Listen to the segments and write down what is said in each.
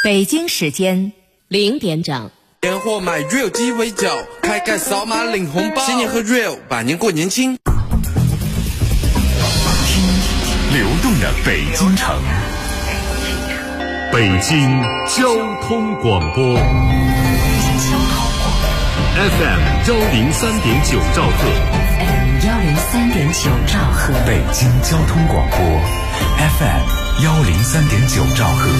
北京时间0点整。 年货买 Real 鸡尾酒，开盖扫码领红包，新年喝 Real， 百年过年轻。 听流动的北京城，北京交通广播 FM 103.9兆赫 103.9兆赫， 北京交通广播 FM 103.9兆赫。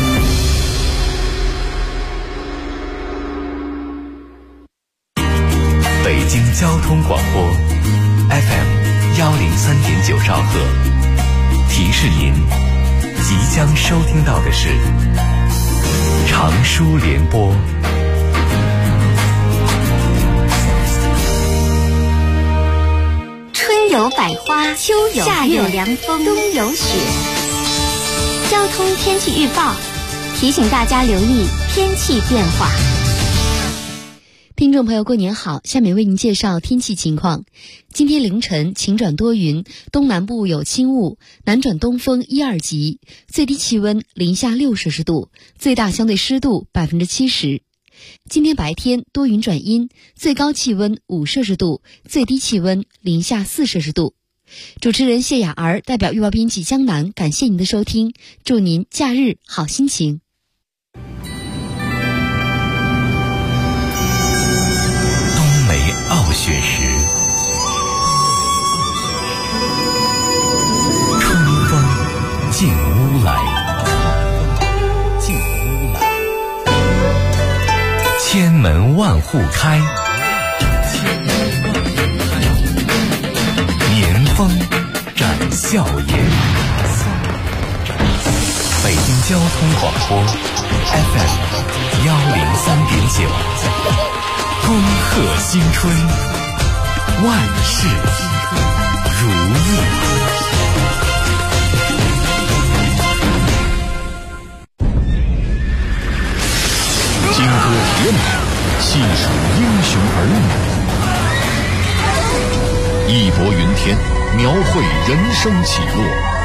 北京交通广播 FM 103.9兆赫，提示您即将收听到的是长舒联播。 春有百花，秋有夏有凉风，冬有雪。交通天气预报提醒大家留意天气变化。 听众朋友，过年好！下面为您介绍天气情况。今天凌晨晴转多云，东南部有轻雾，南转东风1、2级，最低气温零下6摄氏度，最大相对湿度70%。今天白天多云转阴，最高气温5摄氏度，最低气温零下4摄氏度。主持人谢雅儿代表预报编辑江南，感谢您的收听，祝您假日好心情。 傲雪时，春风进屋来，千门万户开，年风展笑颜。北京交通广播 FM 103.9。恭贺新春，万事如意。金戈铁马，细数英雄儿女，义薄云天，描绘人生起落；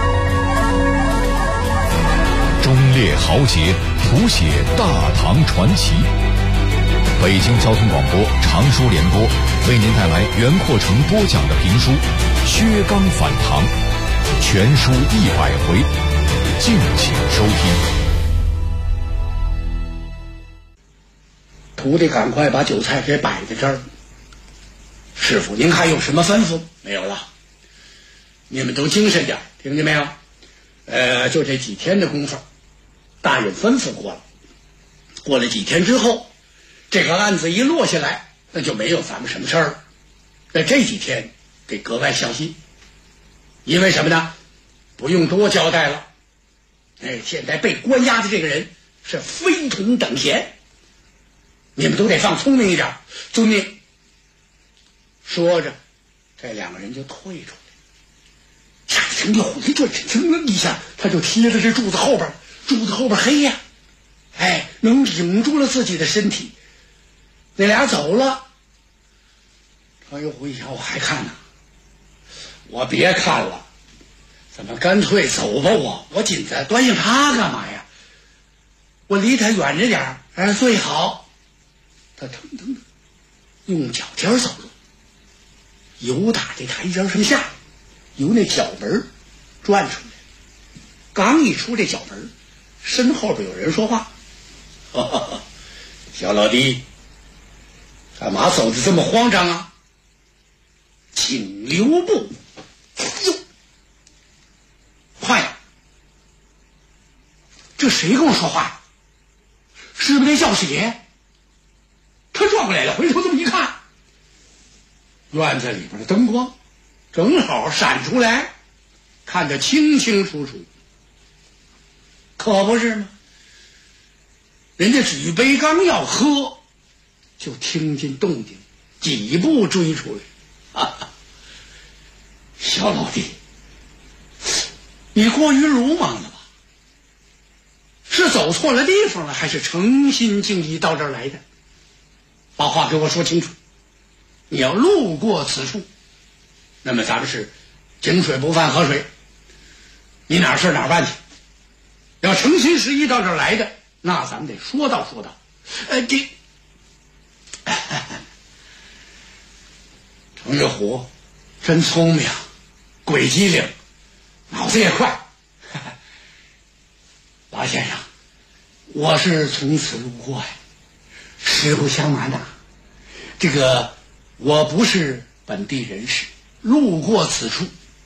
忠烈豪杰，谱写大唐传奇。北京交通广播长舒联播为您带来袁阔成播讲的评书《薛刚反唐》，全书100回，敬请收听。 徒弟赶快把酒菜给摆在这儿。师傅，您还有什么吩咐？没有了，你们都精神点，听见没有？就这几天的功夫，大人吩咐过了，过了几天之后，这个案子一落下来，那就没有咱们什么事儿了。那这几天得格外小心，因为什么呢？不用多交代了。现在被关押的这个人是非同等闲，你们都得放聪明一点。遵命。说着，这两个人就退出来。下层就回转身，噌一下，他就贴在这柱子后边，柱子后边黑呀，能顶住了自己的身体。那俩走了，他又回想，我还看呢，我别看了，怎么干脆走吧？我紧着端应他干嘛呀？我离他远着点最好。他腾腾的用脚尖走路，由打这台阶上下，由那角门转出来。刚一出这角门，身后边有人说话：“小老弟，干嘛走得这么慌张啊？请留步。”哟，快呀！这谁跟我说话呀？是不是那教师爷？他转过来了，回头这么一看，院子里边的灯光正好闪出来，看得清清楚楚。可不是吗？人家举杯刚要喝，就听见动静，几步追出来。小老弟，你过于鲁莽了吧？是走错了地方了，还是诚心敬意到这儿来的？把话给我说清楚。你要路过此处，那么咱们是井水不犯河水，你哪事哪办去。要诚心实意到这儿来的， 那咱们得说道说道。程月虎真聪明，鬼机灵，脑子也快。老先生，我是从此路过呀，实不相瞒呐，这个我不是本地人士，路过此处，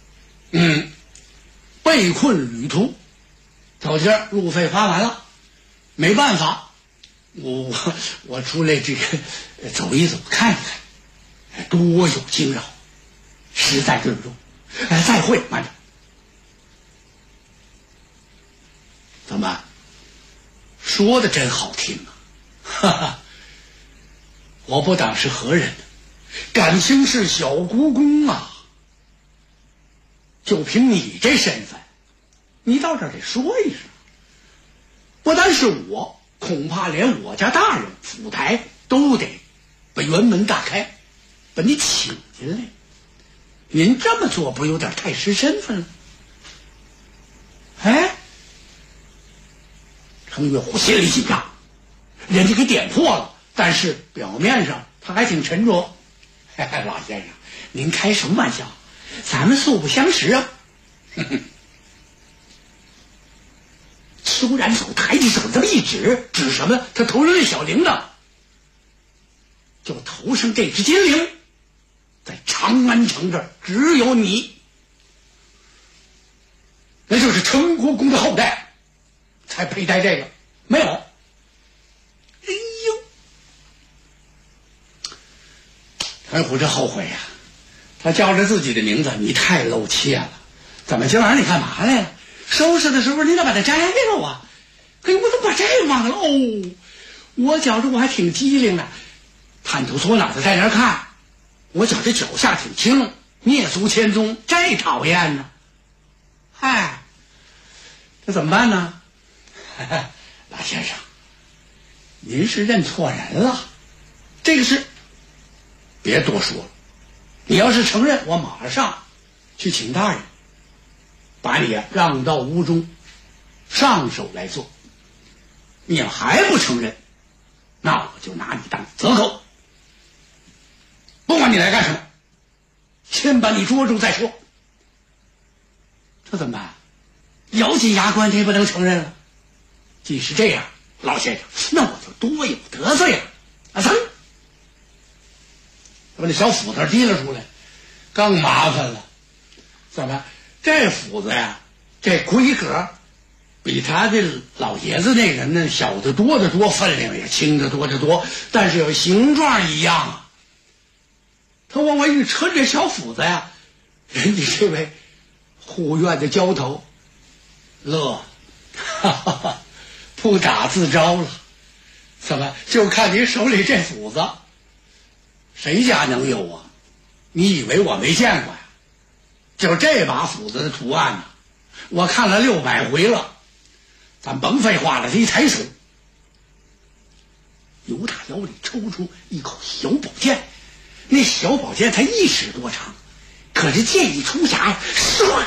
被困旅途，走今儿路费花完了，没办法，我出来这个走一走，看一看，多有惊扰，实在对不住，再会，慢着。怎么说的真好听啊？哈哈，我不当是何人呢？感情是小姑公啊。就凭你这身份，你到这儿得说一声。不单是我，恐怕连我家大人府台都得把辕门大开，把你请进来。您这么做不有点太失身份了？哎，程月虎心里紧张，人家给点破了，但是表面上他还挺沉着。老先生，您开什么玩笑？咱们素不相识啊！苏然手抬起手这么一指什么？他头上那小铃铛，就头上这只金铃，在长安城这儿只有你，那就是陈国公的后代才佩戴这个，没有。哎呦，陈虎这后悔呀！他叫着自己的名字，你太露怯了。怎么今晚上你干嘛来了？收拾的时候你咋把它摘了啊？嘿，我怎么把这忘了？哦，我觉着我还挺机灵的，探头缩脑子在那儿看，我觉着脚下挺轻，灭俗千宗，这讨厌呢。嗨，这怎么办呢？老先生，您是认错人了，这个事别多说了。你要是承认，我马上去请大人把你让到屋中上手来做。你要还不承认，那我就拿你当折扣，不管你来干什么，先把你捉住再说。这怎么办？咬紧牙关，这也不能承认了。既是这样，老先生，那我就多有得罪了。噌，把这小斧子提了出来，更麻烦了。怎么这斧子呀，这规格比他这老爷子那人呢小得多得多，分量也轻得多得多，但是有形状一样啊。他往外一抻这小斧子呀，人家这位护院的交头乐，哈哈哈，不打自招了。怎么就看你手里这斧子，谁家能有啊？你以为我没见过呀？就这把斧子的图案呢，我看了600回了。咱甭废话了，这一抬手，由他腰里抽出一口小宝剑，那小宝剑才1尺多长，可是剑一出匣，唰，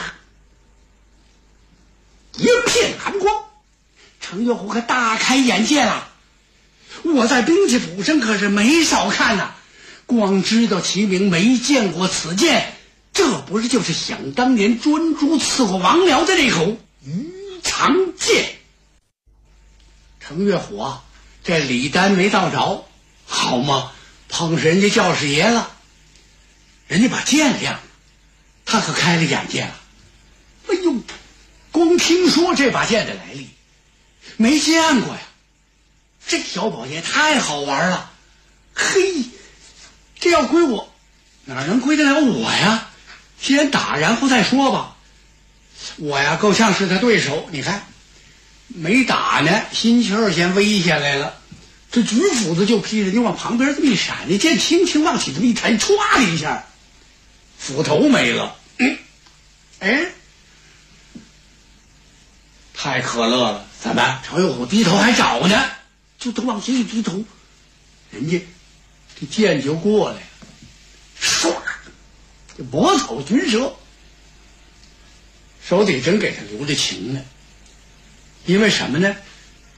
一片寒光。程月虎可大开眼界了，我在兵器谱上可是没少看呐，光知道其名，没见过此剑。这不是就是想当年专诸伺候王僚的那口鱼肠剑？程月虎啊，这礼单没到着，好嘛，碰上人家教师爷了，人家把剑亮了，他可开了眼界了。哎呦，光听说这把剑的来历，没见过呀。这小宝剑太好玩了，嘿，这要归我，哪能归得了我呀？先打然后再说吧。我呀够呛是他对手，你看没打呢，心气儿先危下来了，这举斧子就劈着，你往旁边这么一闪，那剑轻轻往起这么一抬，歘的一下，斧头没了。哎，太可乐了。怎么程月虎低头还找呢？就等往前一低头，人家这剑就过来了，唰，这博草军蛇，手底真给他留着情呢。因为什么呢？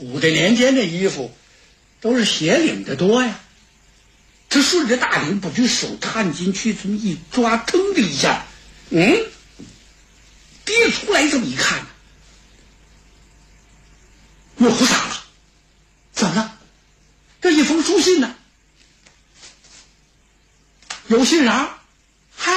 古代年间的衣服都是斜领的多呀，他顺着大领，把这手探进去，这么一抓，腾的一下，跌出来，这么一看，岳父傻了，怎么了？这一封书信呢？有信笳，嗨！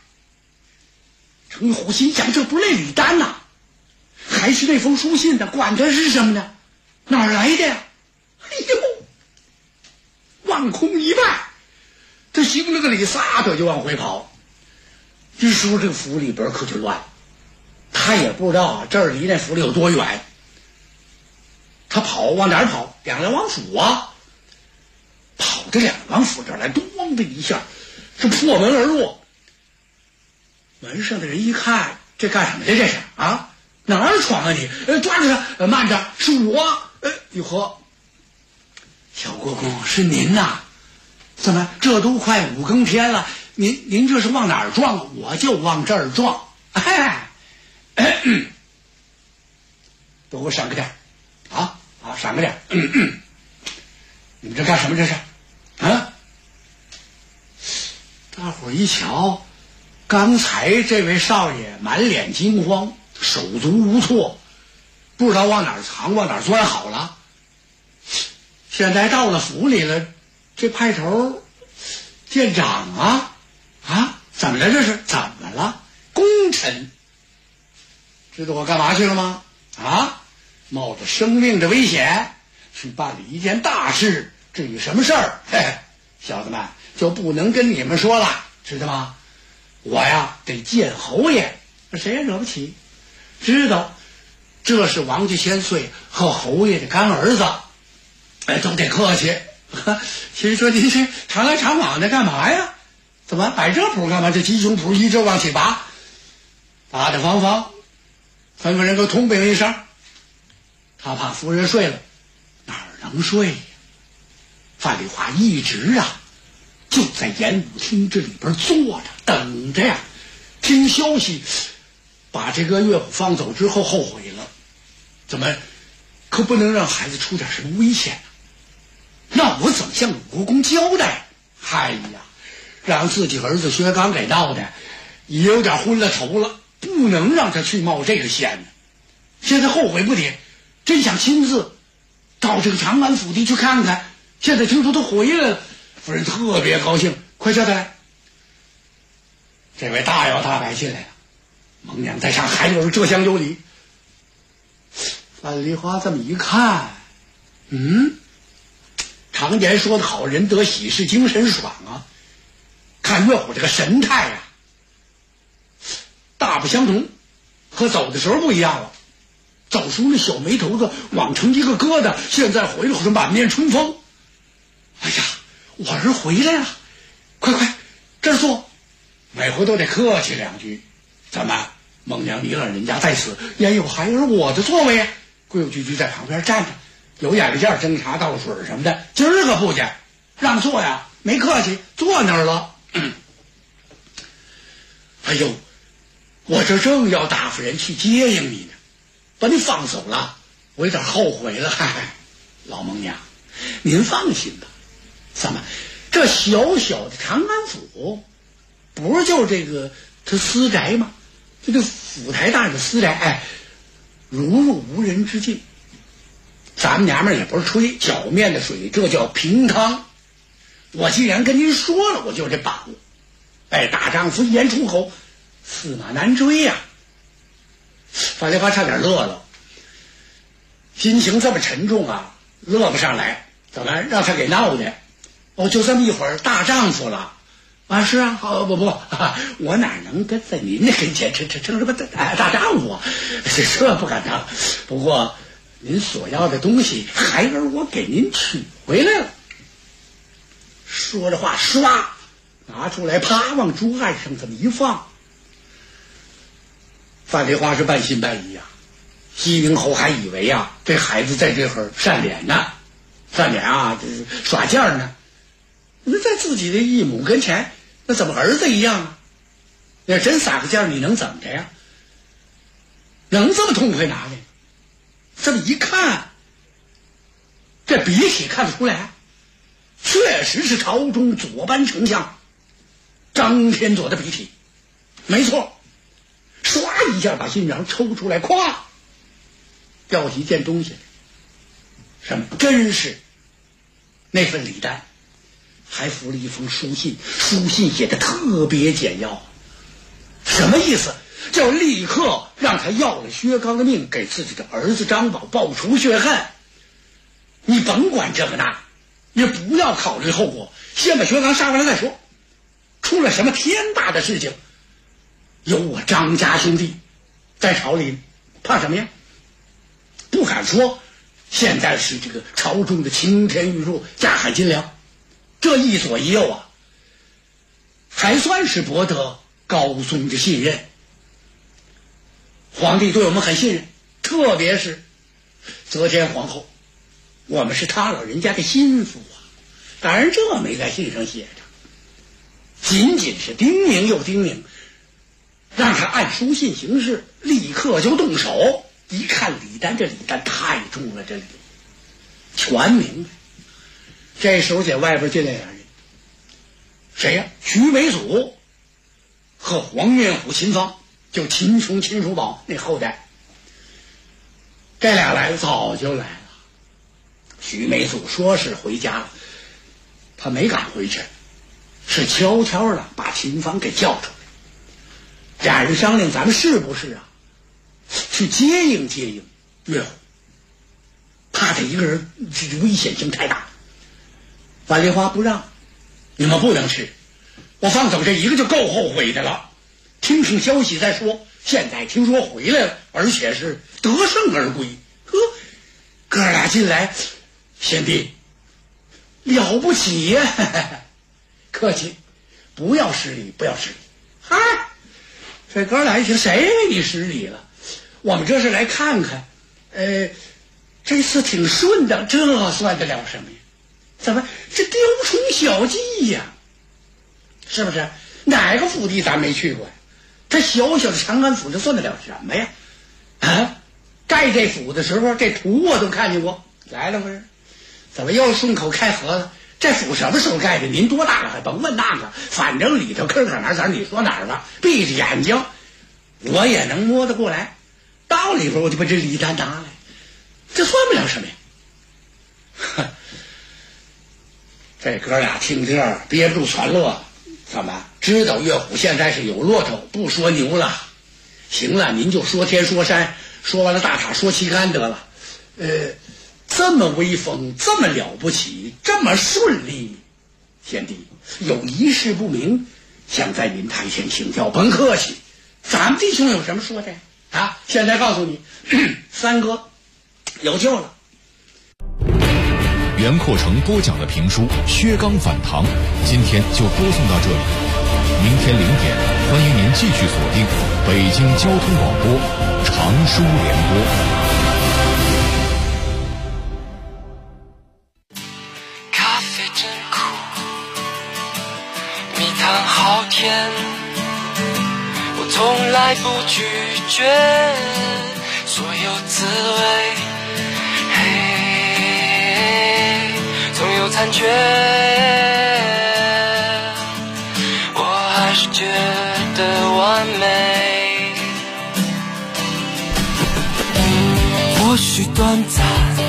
程玉虎心想，这不是那李丹呐，还是那封书信呢？管它是什么呢？哪儿来的呀？哎呦！望空一拜，这行了个礼，撒腿就往回跑。这时候这个府里边可就乱，他也不知道这儿离那府里有多远。他跑往哪儿跑？两梁王府啊！跑到两梁王府这儿来，咣的一下，是破门而入。门上的人一看，这干什么的？这是啊？哪儿闯啊你？抓住他！慢着，是我。玉和，小国公是您呐？怎么这都快5更天了？您这是往哪儿撞？我就往这儿撞。都给我闪个点啊！闪个点！你们这干什么？这是啊？大伙儿一瞧，刚才这位少爷满脸惊慌，手足无措，不知道往哪儿藏，往哪儿钻好了。现在到了府里了，这派头见长啊！怎么了？这是怎么了？功臣，知道我干嘛去了吗？冒着生命的危险去办理一件大事，至于什么事儿，小子们就不能跟你们说了，知道吗？我呀得见侯爷，谁也惹不起。知道这是王家千岁和侯爷的干儿子，都得客气。其实说您这常来常往的干嘛呀？怎么摆这谱干嘛？这鸡胸脯一直往起拔，大大方方，吩咐人给我通禀一声。他怕夫人睡了，哪儿能睡呀？范丽华一直就在演武厅这里边坐着等着呀，听消息，把这个岳虎放走之后后悔了，怎么可不能让孩子出点什么危险呢？那我怎么向鲁国公交代？让自己儿子薛刚给闹的也有点昏了头了，不能让他去冒这个险呢。现在后悔不迭，真想亲自到这个长安府邸去看看。现在听说他回来了，夫人特别高兴，快叫他来。这位大摇大摆进来了，蒙娘在上，还有这厢有礼。范丽华这么一看，常言说的好，人得喜事精神爽啊。看岳虎这个神态大不相同，和走的时候不一样了。走时候那小眉头子往成一个疙瘩，现在回来好像满面春风。我儿回来了，快这儿坐。每回都得客气两句。怎么，孟娘你老人家在此，也有孩儿我的座位呀？规规矩矩在旁边站着，有眼力见蒸茶倒水什么的。今儿个不去，让座呀，没客气，坐那儿了。我这正要打发人去接应你呢，把你放走了，我有点后悔了。老孟娘，您放心吧。怎么，这小小的长安府，不是就这个他私宅吗？这个府台大人的私宅，如入无人之境。咱们娘们也不是吹脚面的水，这叫平康。我既然跟您说了，我就这把握。大丈夫一言出口，驷马难追呀。范丽华差点乐了，心情这么沉重乐不上来。怎么让他给闹的？就这么一会儿，大丈夫了是啊。不，我哪能跟在您那跟前称什么大丈夫这不敢当。不过您所要的东西，孩儿我给您取回来了。说着话，唰拿出来，啪往桌案上这么一放。范丽华是半信半疑西宁侯还以为这孩子在这会儿善脸呢，善脸这是耍劲儿呢。那在自己的义母跟前，那怎么儿子一样要真撒个劲儿，你能怎么着呀？能这么痛快拿的？这么一看， 这笔体看得出来，确实是朝中左班丞相张天佐的笔体，没错。唰一下把信章抽出来，咵掉一件东西，什么？真是那份礼单，还附了一封书信，书信写的特别简要。什么意思？叫立刻让他要了薛刚的命，给自己的儿子张宝报除血恨。你甭管这个那，也不要考虑后果，先把薛刚杀回来再说。出了什么天大的事情，有我张家兄弟在朝里，怕什么呀？不敢说现在是这个朝中的青天玉柱，架海金梁，这一左一右啊，还算是博得高宗的信任。皇帝对我们很信任，特别是则天皇后，我们是他老人家的心腹啊。当然这没在信上写着，仅仅是叮咛又叮咛，让他按书信行事，立刻就动手。一看礼单，这礼单太重了，这礼全明白。这时候在外边进来俩人，谁呀？徐美祖和黄元虎、秦芳，就秦琼、秦叔宝那后代。这俩来早就来了。徐美祖说是回家了，他没敢回去，是悄悄的把秦芳给叫出来。俩人商量，咱们是不是啊去接应接应岳虎，怕他一个人，这危险性太大。樊梨花不让，你们不能去，我放走这一个就够后悔的了。听听消息再说。现在听说回来了，而且是得胜而归。哥俩进来，贤弟了不起呀！客气，不要失礼，不要失礼。嗨，这哥俩一听，谁给你失礼了？我们这是来看看，这次挺顺的，这算得了什么呀？怎么这雕虫小技呀？是不是？哪个府邸咱没去过呀？这小小的长安府，这算得了什么呀？啊，盖这府的时候，这图我都看见过。来了不是？怎么又顺口开盒子？这府什么时候盖的？您多大了还甭问那个，反正里头坑哪儿你说哪儿吧。闭着眼睛，我也能摸得过来。到里边我就把这礼单拿来，这算不了什么呀。这哥俩听这儿憋不住传乐，怎么知道岳虎现在是有骆驼，不说牛了？行了，您就说天说山，说完了大塔说旗杆得了。这么威风，这么了不起，这么顺利，贤弟有一事不明，想在您台前请教，甭客气。咱们弟兄有什么说的啊？现在告诉你，三哥有救了。 袁阔成播讲的评书《薛刚反唐》，今天就播送到这里。明天0点，欢迎您继续锁定北京交通广播长书联播。 咖啡真苦，蜜糖好甜，我从来不拒绝所有滋味，总有残缺，我还是觉得完美。或许短暂，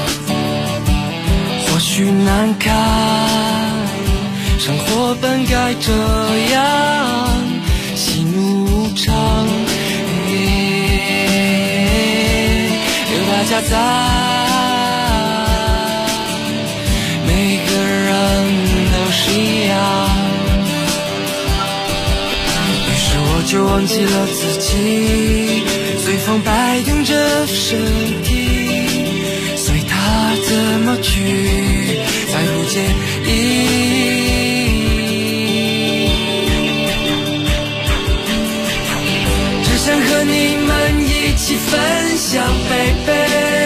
或许难堪，生活本该这样，喜怒无常，有大家在。就忘记了自己，随风摆动着身体，随他怎么去，再不介意。只想和你们一起分享baby，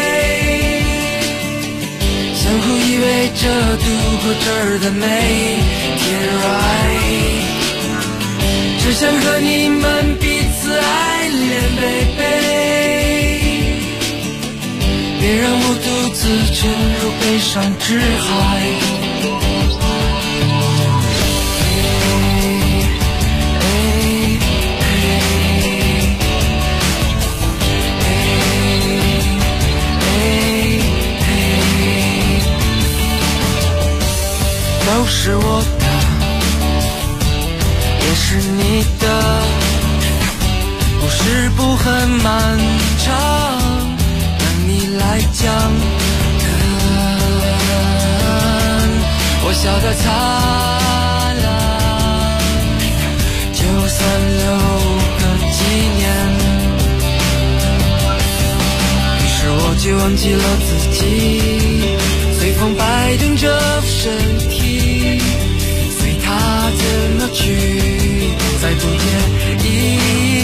相互依偎着度过这儿的每天 right，只想和你们彼此爱恋 baby， 别让我独自沉入悲伤之海。都是我的，也是你的，故事不很漫长，等你来讲。我笑得灿烂，就算留个纪念。于是我就忘记了自己，随风摆动着身体，随它怎么去，再不介意。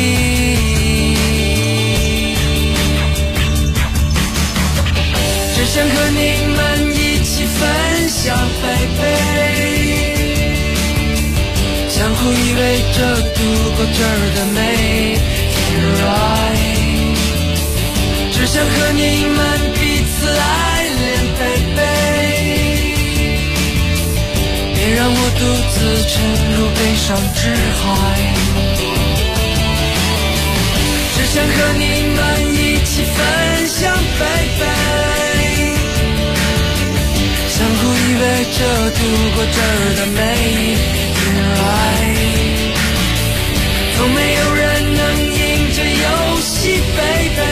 只想和你们一起分享贝贝，相互依偎着度过这儿的每天来。只想和你们彼此爱恋贝贝，别让我独自沉入悲伤之海。只想和你们一起分享贝贝，相互依偎着度过这儿的每一天来。从没有人能赢这游戏贝贝，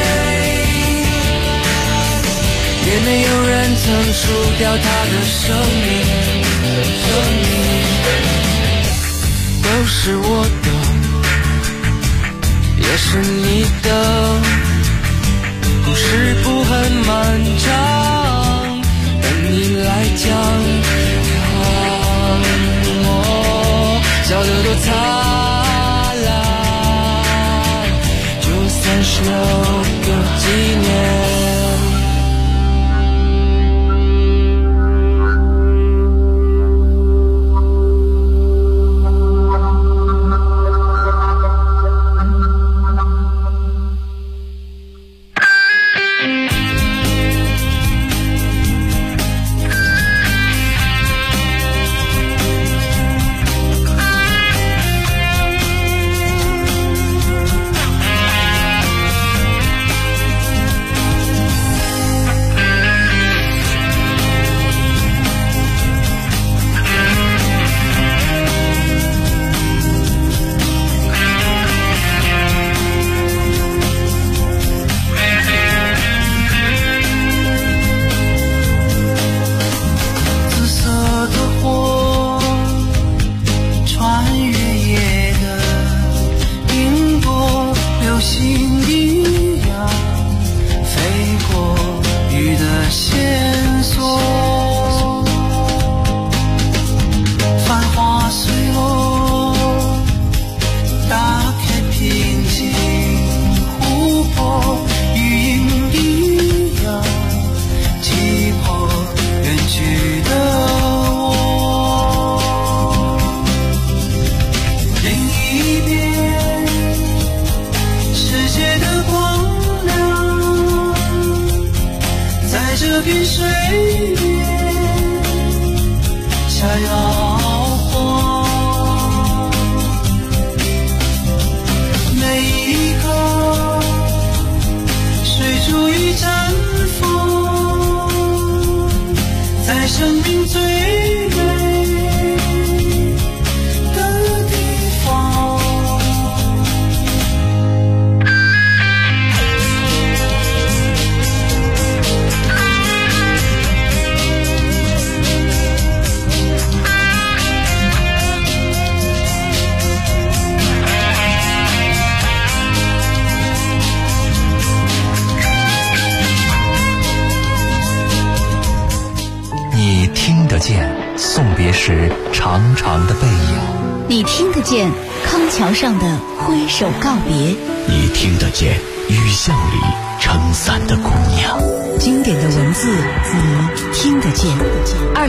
也没有人曾输掉他的生命。都是我的，也是你的，故事不很漫长，等你来讲。我笑得多灿烂，就算是留个纪念。 送别时长长的背影， 你听得见康桥上的挥手告别， 你听得见雨巷里撑伞的姑娘， 经典的文字你听得见。